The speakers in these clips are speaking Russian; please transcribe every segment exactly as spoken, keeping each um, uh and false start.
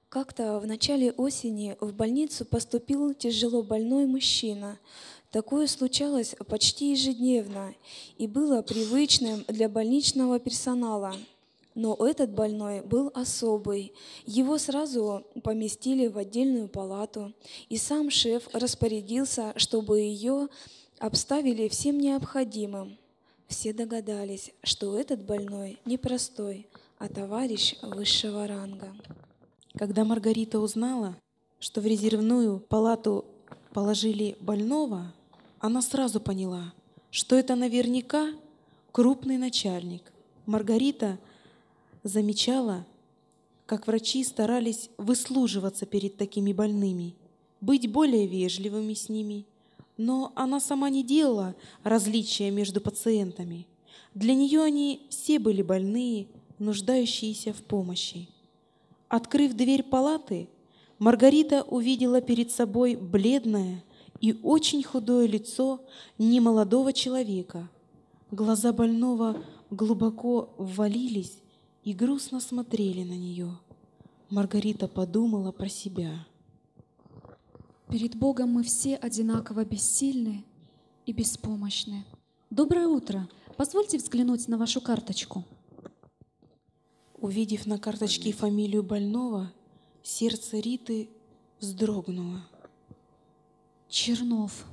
Как-то в начале осени в больницу поступил тяжело больной мужчина. Такое случалось почти ежедневно и было привычным для больничного персонала. Но этот больной был особый. Его сразу поместили в отдельную палату, и сам шеф распорядился, чтобы ее обставили всем необходимым. Все догадались, что этот больной не простой, а товарищ высшего ранга. Когда Маргарита узнала, что в резервную палату положили больного, она сразу поняла, что это наверняка крупный начальник. Маргарита замечала, как врачи старались выслуживаться перед такими больными, быть более вежливыми с ними, но она сама не делала различия между пациентами. Для нее они все были больные, нуждающиеся в помощи. Открыв дверь палаты, Маргарита увидела перед собой бледное и очень худое лицо немолодого человека. Глаза больного глубоко ввалились и грустно смотрели на нее. Маргарита подумала про себя. Перед Богом мы все одинаково бессильны и беспомощны. Доброе утро. Позвольте взглянуть на вашу карточку. Увидев на карточке фамилию больного, сердце Риты вздрогнуло. Чернов.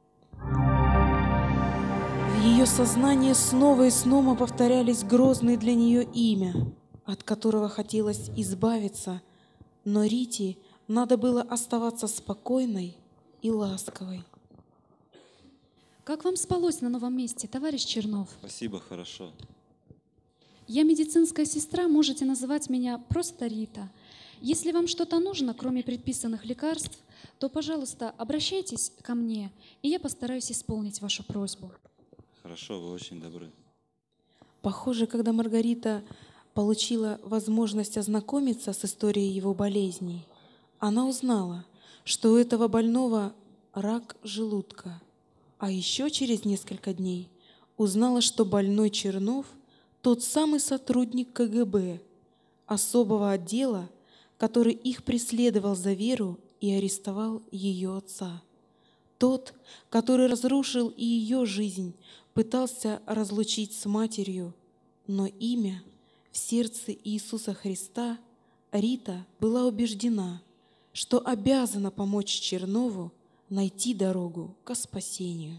В ее сознании снова и снова повторялись грозные для нее имя, от которого хотелось избавиться, но Рите надо было оставаться спокойной и ласковой. Как вам спалось на новом месте, товарищ Чернов? Спасибо, хорошо. Я медицинская сестра, можете называть меня просто Рита. Если вам что-то нужно, кроме предписанных лекарств, то, пожалуйста, обращайтесь ко мне, и я постараюсь исполнить вашу просьбу. Хорошо, вы очень добры. Похоже, когда Маргарита получила возможность ознакомиться с историей его болезней, она узнала, что у этого больного рак желудка, а еще через несколько дней узнала, что больной Чернов — тот самый сотрудник ка гэ бэ, особого отдела, который их преследовал за Веру и арестовал ее отца. Тот, который разрушил и ее жизнь, пытался разлучить с матерью, но имя в сердце Иисуса Христа Рита была убеждена, что обязана помочь Чернову найти дорогу к спасению.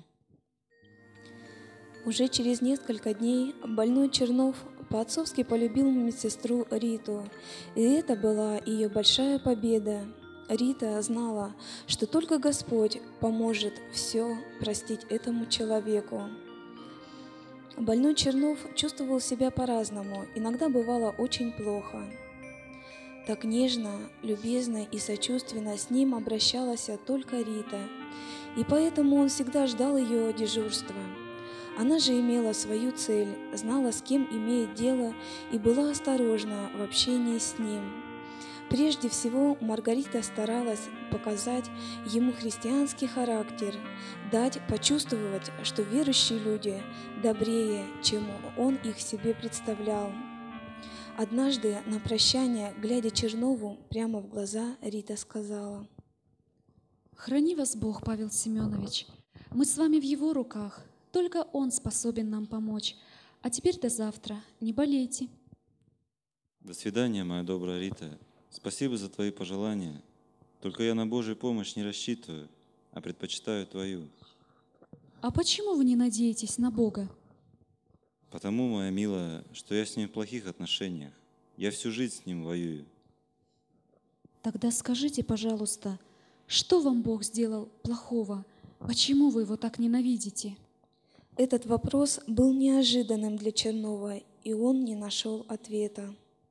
Уже через несколько дней больной Чернов по-отцовски полюбил медсестру Риту, и это была ее большая победа. Рита знала, что только Господь поможет все простить этому человеку. Больной Чернов чувствовал себя по-разному, иногда бывало очень плохо. Так нежно, любезно и сочувственно с ним обращалась только Рита, и поэтому он всегда ждал ее дежурства. Она же имела свою цель, знала, с кем имеет дело, и была осторожна в общении с ним. Прежде всего, Маргарита старалась показать ему христианский характер, дать почувствовать, что верующие люди добрее, чем он их себе представлял. Однажды на прощание, глядя Чернову прямо в глаза, Рита сказала: «Храни вас Бог, Павел Семенович. Мы с вами в Его руках. Только Он способен нам помочь. А теперь до завтра. Не болейте». До свидания, моя добрая Рита. Спасибо за твои пожелания. Только я на Божью помощь не рассчитываю, а предпочитаю твою. А почему вы не надеетесь на Бога? Потому, моя милая, что я с ним в плохих отношениях. Я всю жизнь с ним воюю. Тогда скажите, пожалуйста, что вам Бог сделал плохого? Почему вы его так ненавидите? Этот вопрос был неожиданным для Чернова, и он не нашел ответа.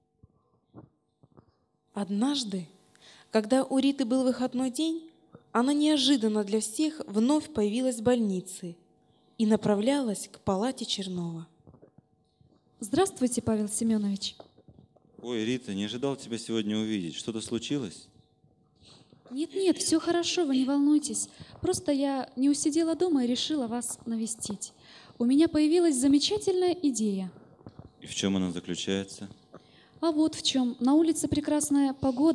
Однажды, когда у Риты был выходной день, она неожиданно для всех вновь появилась в больнице и направлялась к палате Чернова. Здравствуйте, Павел Семенович. Ой, Рита, не ожидал тебя сегодня увидеть. Что-то случилось? Нет-нет, все хорошо, вы не волнуйтесь. Просто я не усидела дома и решила вас навестить. У меня появилась замечательная идея. И в чем она заключается? А вот в чем. На улице прекрасная погода,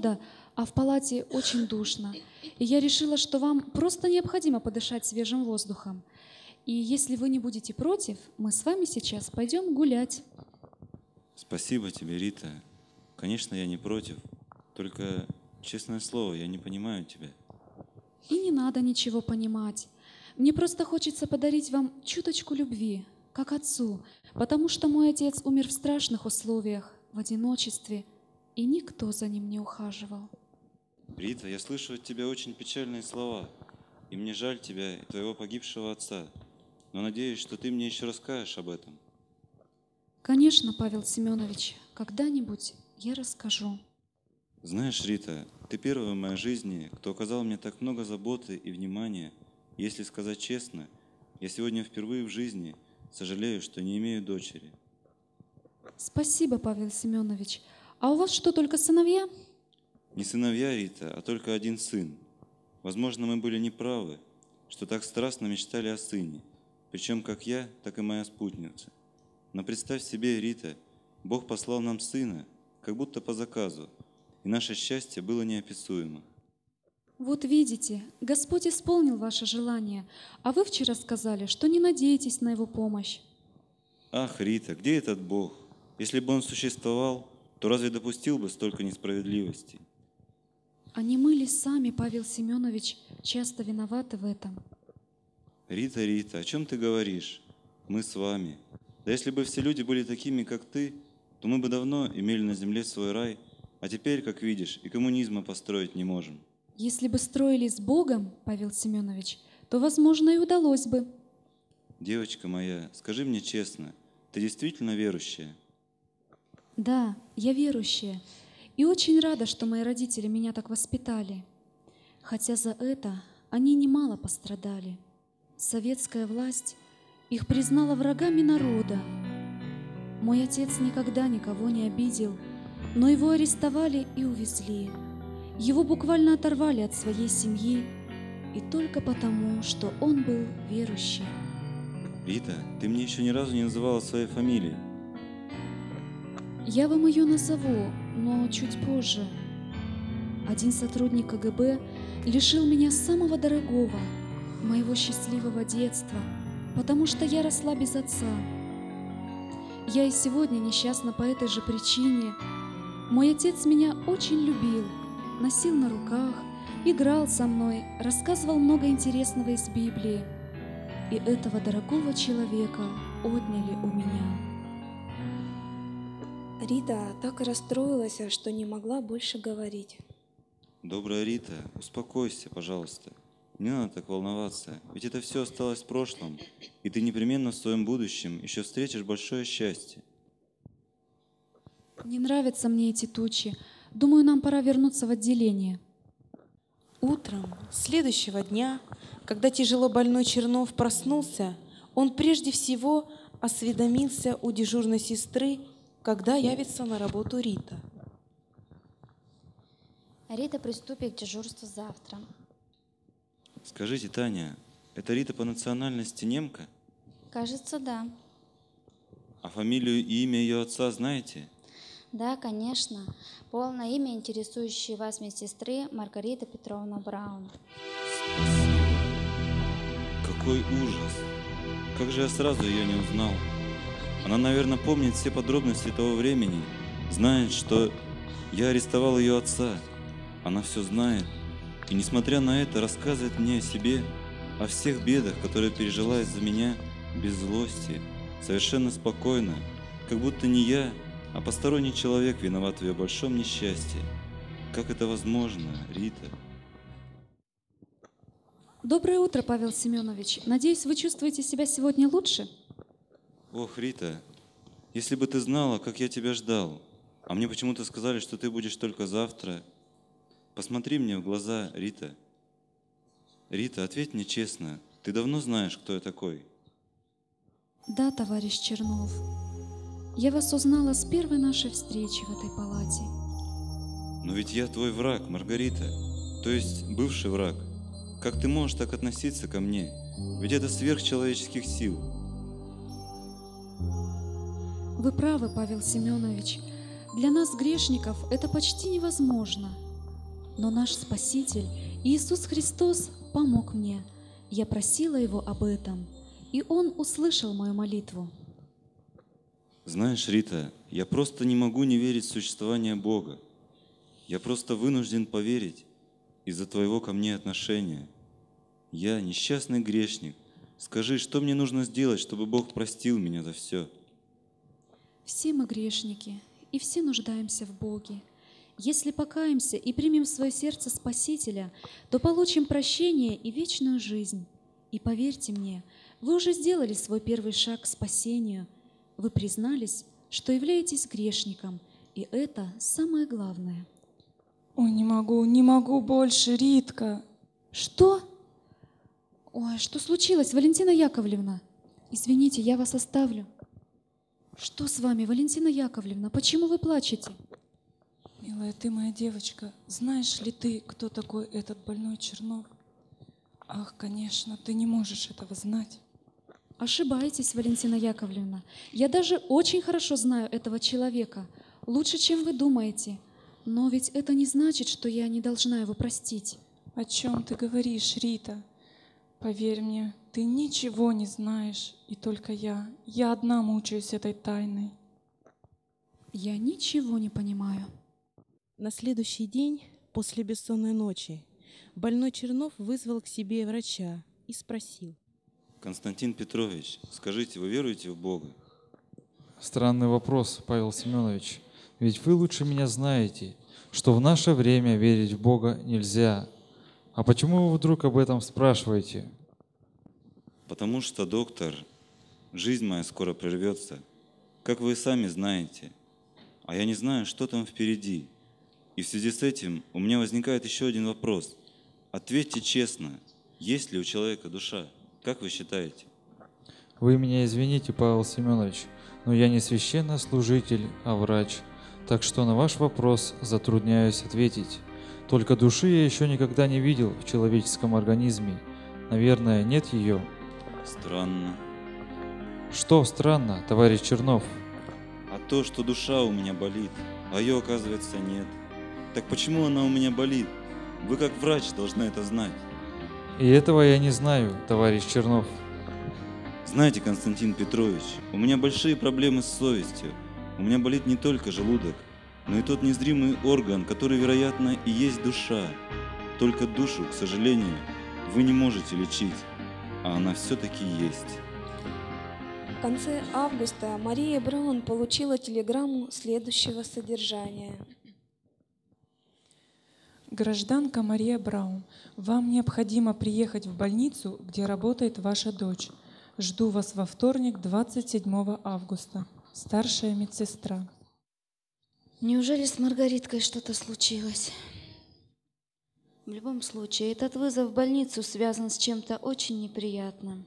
а в палате очень душно. И я решила, что вам просто необходимо подышать свежим воздухом. И если вы не будете против, мы с вами сейчас пойдем гулять. Спасибо тебе, Рита. Конечно, я не против. Только, честное слово, я не понимаю тебя. И не надо ничего понимать. Мне просто хочется подарить вам чуточку любви, как отцу, потому что мой отец умер в страшных условиях, в одиночестве, и никто за ним не ухаживал. Рита, я слышу от тебя очень печальные слова, и мне жаль тебя и твоего погибшего отца, но надеюсь, что ты мне еще расскажешь об этом. Конечно, Павел Семенович, когда-нибудь я расскажу. Знаешь, Рита, ты первая в моей жизни, кто оказал мне так много заботы и внимания. Если сказать честно, я сегодня впервые в жизни сожалею, что не имею дочери. Спасибо, Павел Семенович. А у вас что, только сыновья? Не сыновья, Рита, а только один сын. Возможно, мы были неправы, что так страстно мечтали о сыне, причем как я, так и моя спутница. Но представь себе, Рита, Бог послал нам сына, как будто по заказу, и наше счастье было неописуемо. Вот видите, Господь исполнил ваше желание, а вы вчера сказали, что не надеетесь на Его помощь. Ах, Рита, где этот Бог? Если бы Он существовал, то разве допустил бы столько несправедливости? А не мы ли сами, Павел Семенович, часто виноваты в этом? Рита, Рита, о чем ты говоришь? Мы с вами. Да если бы все люди были такими, как ты, то мы бы давно имели на земле свой рай, а теперь, как видишь, и коммунизма построить не можем. Если бы строили с Богом, Павел Семенович, то, возможно, и удалось бы. Девочка моя, скажи мне честно, ты действительно верующая? Да, я верующая, и очень рада, что мои родители меня так воспитали. Хотя за это они немало пострадали. Советская власть их признала врагами народа. Мой отец никогда никого не обидел, но его арестовали и увезли. Его буквально оторвали от своей семьи, и только потому, что он был верующий. Рита, ты мне еще ни разу не называла своей фамилии. Я вам ее назову, но чуть позже. Один сотрудник ка гэ бэ лишил меня самого дорогого, моего счастливого детства, потому что я росла без отца. Я и сегодня несчастна по этой же причине. Мой отец меня очень любил, носил на руках, играл со мной, рассказывал много интересного из Библии. И этого дорогого человека отняли у меня. Рита так расстроилась, что не могла больше говорить. Добрая Рита, успокойся, пожалуйста. Не надо так волноваться, ведь это все осталось в прошлом, и ты непременно в своем будущем еще встретишь большое счастье. Не нравятся мне эти тучи. Думаю, нам пора вернуться в отделение. Утром следующего дня, когда тяжело больной Чернов проснулся, он прежде всего осведомился у дежурной сестры, когда явится на работу Рита. Рита приступит к дежурству завтра. Скажите, Таня, это Рита по национальности немка? Кажется, да. А фамилию и имя ее отца знаете? Да, конечно. Полное имя интересующей вас медсестры Маргарита Петровна Браун. Спасибо. Какой ужас! Как же я сразу ее не узнал? Она, наверное, помнит все подробности того времени, знает, что я арестовал ее отца. Она все знает. И, несмотря на это, рассказывает мне о себе, о всех бедах, которые пережила из-за меня, без злости, совершенно спокойно, как будто не я, а посторонний человек виноват в ее большом несчастье. Как это возможно, Рита? Доброе утро, Павел Семенович. Надеюсь, вы чувствуете себя сегодня лучше? Ох, Рита, если бы ты знала, как я тебя ждал, а мне почему-то сказали, что ты будешь только завтра. Посмотри мне в глаза, Рита. Рита, ответь мне честно, ты давно знаешь, кто я такой? Да, товарищ Чернов. Я вас узнала с первой нашей встречи в этой палате. Но ведь я твой враг, Маргарита, то есть бывший враг. Как ты можешь так относиться ко мне? Ведь это сверхчеловеческих сил. Вы правы, Павел Семенович. Для нас, грешников, это почти невозможно. Но наш Спаситель Иисус Христос помог мне. Я просила Его об этом, и Он услышал мою молитву. Знаешь, Рита, я просто не могу не верить в существование Бога. Я просто вынужден поверить из-за твоего ко мне отношения. Я несчастный грешник. Скажи, что мне нужно сделать, чтобы Бог простил меня за все? Все мы грешники, и все нуждаемся в Боге. Если покаемся и примем в свое сердце Спасителя, то получим прощение и вечную жизнь. И поверьте мне, вы уже сделали свой первый шаг к спасению. Вы признались, что являетесь грешником, и это самое главное. Ой, не могу, не могу больше, Ритка. Что? Ой, что случилось, Валентина Яковлевна? Извините, я вас оставлю. Что с вами, Валентина Яковлевна? Почему вы плачете? Милая, ты моя девочка. Знаешь ли ты, кто такой этот больной Чернов? Ах, конечно, ты не можешь этого знать. Ошибаетесь, Валентина Яковлевна. Я даже очень хорошо знаю этого человека. Лучше, чем вы думаете. Но ведь это не значит, что я не должна его простить. О чем ты говоришь, Рита? Поверь мне, ты ничего не знаешь, и только я, я одна мучаюсь этой тайной. Я ничего не понимаю. На следующий день, после бессонной ночи, больной Чернов вызвал к себе врача и спросил. Константин Петрович, скажите, вы веруете в Бога? Странный вопрос, Павел Семенович. Ведь вы лучше меня знаете, что в наше время верить в Бога нельзя. А почему вы вдруг об этом спрашиваете? Потому что, доктор, жизнь моя скоро прервется, как вы и сами знаете. А я не знаю, что там впереди. И в связи с этим у меня возникает еще один вопрос. Ответьте честно, есть ли у человека душа? Как вы считаете? Вы меня извините, Павел Семенович, но я не священнослужитель, а врач. Так что на ваш вопрос затрудняюсь ответить. Только души я еще никогда не видел в человеческом организме. Наверное, нет ее. Странно. Что странно, товарищ Чернов? А то, что душа у меня болит, а ее, оказывается, нет. Так почему она у меня болит? Вы как врач должны это знать. И этого я не знаю, товарищ Чернов. Знаете, Константин Петрович, у меня большие проблемы с совестью. У меня болит не только желудок, но и тот незримый орган, который, вероятно, и есть душа. Только душу, к сожалению, вы не можете лечить, а она все-таки есть. В конце августа Мария Браун получила телеграмму следующего содержания. Гражданка Мария Браун, вам необходимо приехать в больницу, где работает ваша дочь. Жду вас во вторник, двадцать седьмого августа. Старшая медсестра. Неужели с Маргариткой что-то случилось? В любом случае, этот вызов в больницу связан с чем-то очень неприятным.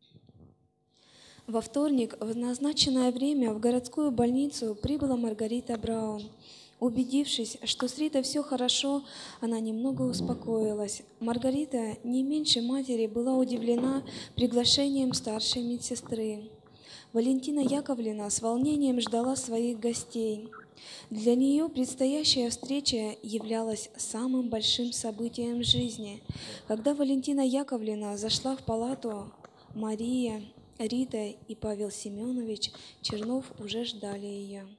Во вторник в назначенное время в городскую больницу прибыла Маргарита Браун. Убедившись, что с Ритой все хорошо, она немного успокоилась. Маргарита не меньше матери была удивлена приглашением старшей медсестры. Валентина Яковлевна с волнением ждала своих гостей. Для нее предстоящая встреча являлась самым большим событием жизни. Когда Валентина Яковлевна зашла в палату, Мария, Рита и Павел Семенович Чернов уже ждали ее.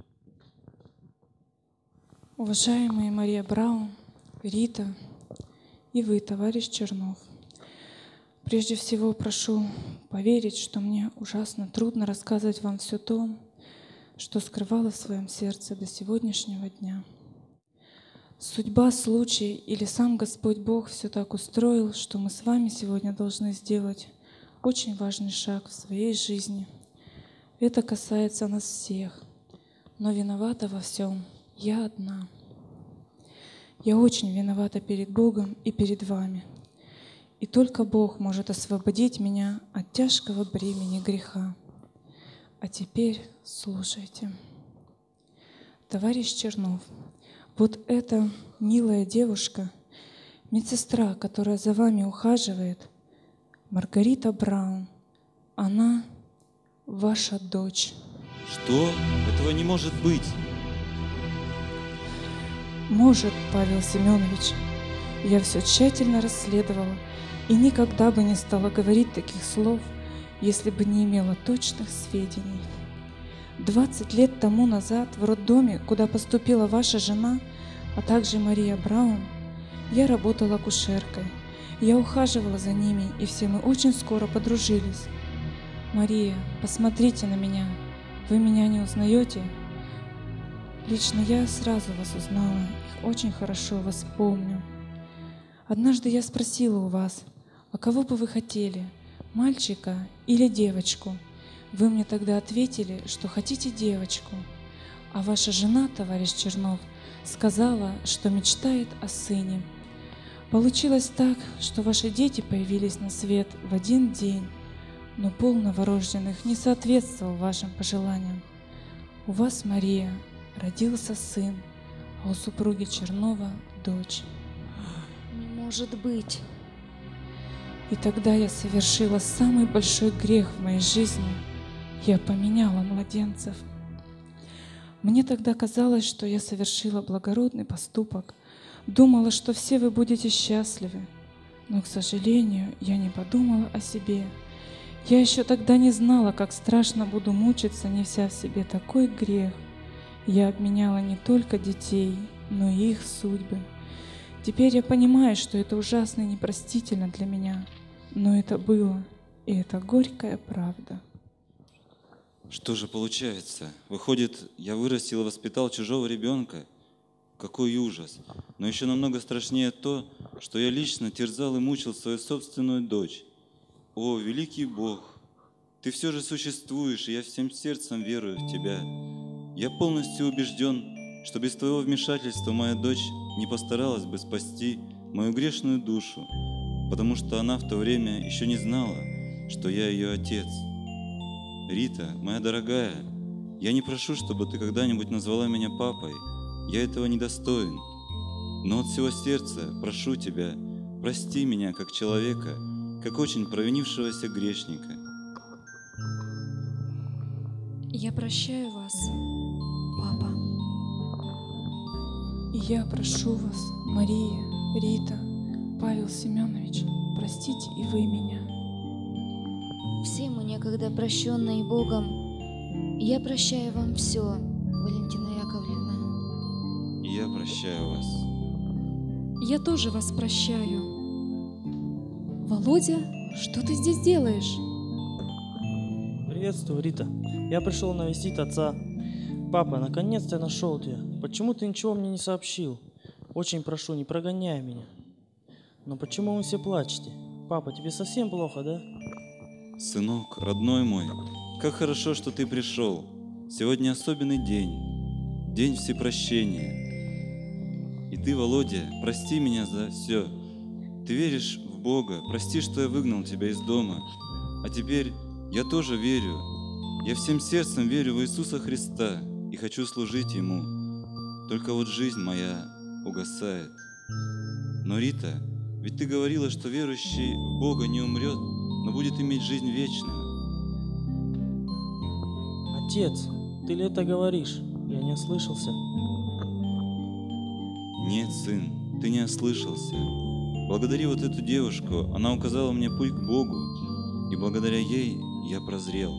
Уважаемые Мария Браун, Рита и вы, товарищ Чернов, прежде всего прошу поверить, что мне ужасно трудно рассказывать вам все то, что скрывала в своем сердце до сегодняшнего дня. Судьба, случай или сам Господь Бог все так устроил, что мы с вами сегодня должны сделать очень важный шаг в своей жизни. Это касается нас всех, но виновата во всем я одна. Я очень виновата перед Богом и перед вами. И только Бог может освободить меня от тяжкого бремени греха. А теперь слушайте. Товарищ Чернов, вот эта милая девушка, медсестра, которая за вами ухаживает, Маргарита Браун, она ваша дочь. Что? Этого не может быть. Может, Павел Семенович, Я все тщательно расследовала и никогда бы не стала говорить таких слов, если бы не имела точных сведений. Двадцать лет тому назад в роддоме, куда поступила ваша жена, а также Мария Браун, я работала акушеркой. Я ухаживала за ними, и все мы очень скоро подружились. Мария, посмотрите на меня. Вы меня не узнаете? Лично я сразу вас узнала, их очень хорошо вас помню. Однажды я спросила у вас, а кого бы вы хотели, мальчика или девочку? Вы мне тогда ответили, что хотите девочку, а ваша жена, товарищ Чернов, сказала, что мечтает о сыне. Получилось так, что ваши дети появились на свет в один день, но пол новорожденных не соответствовал вашим пожеланиям. У вас, Мария, родился сын, а у супруги Чернова дочь. Не может быть. И тогда я совершила самый большой грех в моей жизни. Я поменяла младенцев. Мне тогда казалось, что я совершила благородный поступок. Думала, что все вы будете счастливы. Но, к сожалению, я не подумала о себе. Я еще тогда не знала, как страшно буду мучиться, неся в себе такой грех. Я обменяла не только детей, но и их судьбы. Теперь я понимаю, что это ужасно и непростительно для меня. Но это было, и это горькая правда. Что же получается? Выходит, я вырастил и воспитал чужого ребенка? Какой ужас! Но еще намного страшнее то, что я лично терзал и мучил свою собственную дочь. О, великий Бог! Ты все же существуешь, и я всем сердцем верую в Тебя. Я полностью убежден, что без Твоего вмешательства моя дочь не постаралась бы спасти мою грешную душу, потому что она в то время еще не знала, что я ее отец. Рита, моя дорогая, я не прошу, чтобы ты когда-нибудь назвала меня папой. Я этого недостоин. Но от всего сердца прошу тебя, прости меня как человека, как очень провинившегося грешника. Я прощаю вас, папа. И я прошу вас, Мария, Рита, Павел Семенович, простите и вы меня. Все мы некогда прощенные Богом. Я прощаю вам все, Валентина Яковлевна. И я прощаю вас. Я тоже вас прощаю. Володя, что ты здесь делаешь? Приветствую, Рита. Я пришел навестить отца. Папа, наконец-то я нашел тебя. Почему ты ничего мне не сообщил? Очень прошу, не прогоняй меня. Но почему вы все плачете? Папа, тебе совсем плохо, да? Сынок, родной мой, как хорошо, что ты пришел. Сегодня особенный день, день всепрощения. И ты, Володя, прости меня за все. Ты веришь в Бога, прости, что я выгнал тебя из дома. А теперь я тоже верю. Я всем сердцем верю в Иисуса Христа и хочу служить Ему. Только вот жизнь моя угасает. Но, Рита, ведь ты говорила, что верующий в Бога не умрет, но будет иметь жизнь вечную. Отец, ты ли это говоришь? Я не ослышался. Нет, сын, ты не ослышался. Благодари вот эту девушку, она указала мне путь к Богу, и благодаря ей я прозрел.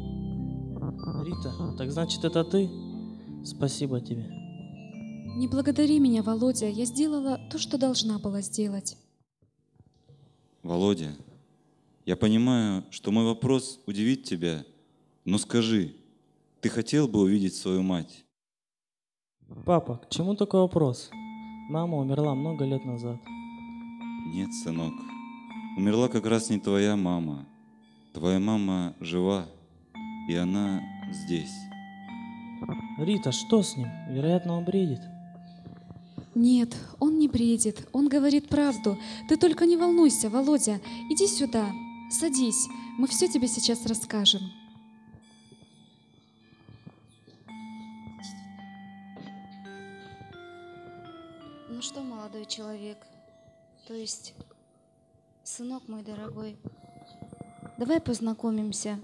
Рита, так значит это ты? Спасибо тебе. Не благодари меня, Володя. Я сделала то, что должна была сделать. Володя, я понимаю, что мой вопрос удивит тебя, но скажи, ты хотел бы увидеть свою мать? Папа, к чему такой вопрос? Мама умерла много лет назад. Нет, сынок, умерла как раз не твоя мама. Твоя мама жива, и она здесь. Рита, что с ним? Вероятно, он бредит. Нет, он не бредит, он говорит правду. Ты только не волнуйся, Володя. Иди сюда, садись, мы все тебе сейчас расскажем. Ну что, молодой человек, то есть, сынок мой дорогой, давай познакомимся.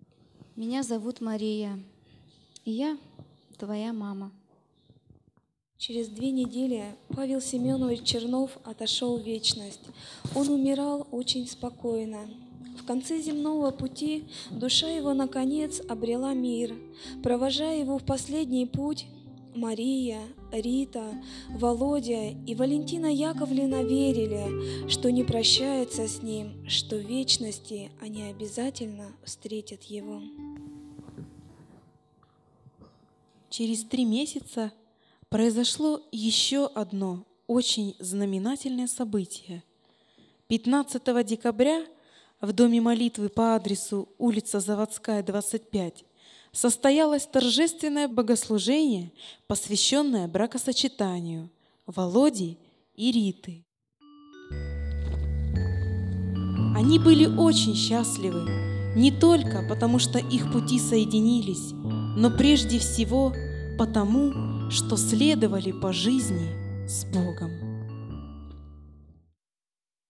Меня зовут Мария, и я твоя мама. Через две недели Павел Семенович Чернов отошел в вечность. Он умирал очень спокойно. В конце земного пути душа его, наконец, обрела мир. Провожая его в последний путь, Мария, Рита, Володя и Валентина Яковлевна верили, что не прощаются с ним, что в вечности они обязательно встретят его. Через три месяца произошло еще одно очень знаменательное событие. пятнадцатого декабря в Доме молитвы по адресу улица Заводская, двадцать пять, состоялось торжественное богослужение, посвященное бракосочетанию Володи и Риты. Они были очень счастливы, не только потому, что их пути соединились, но прежде всего потому, что следовали по жизни с Богом.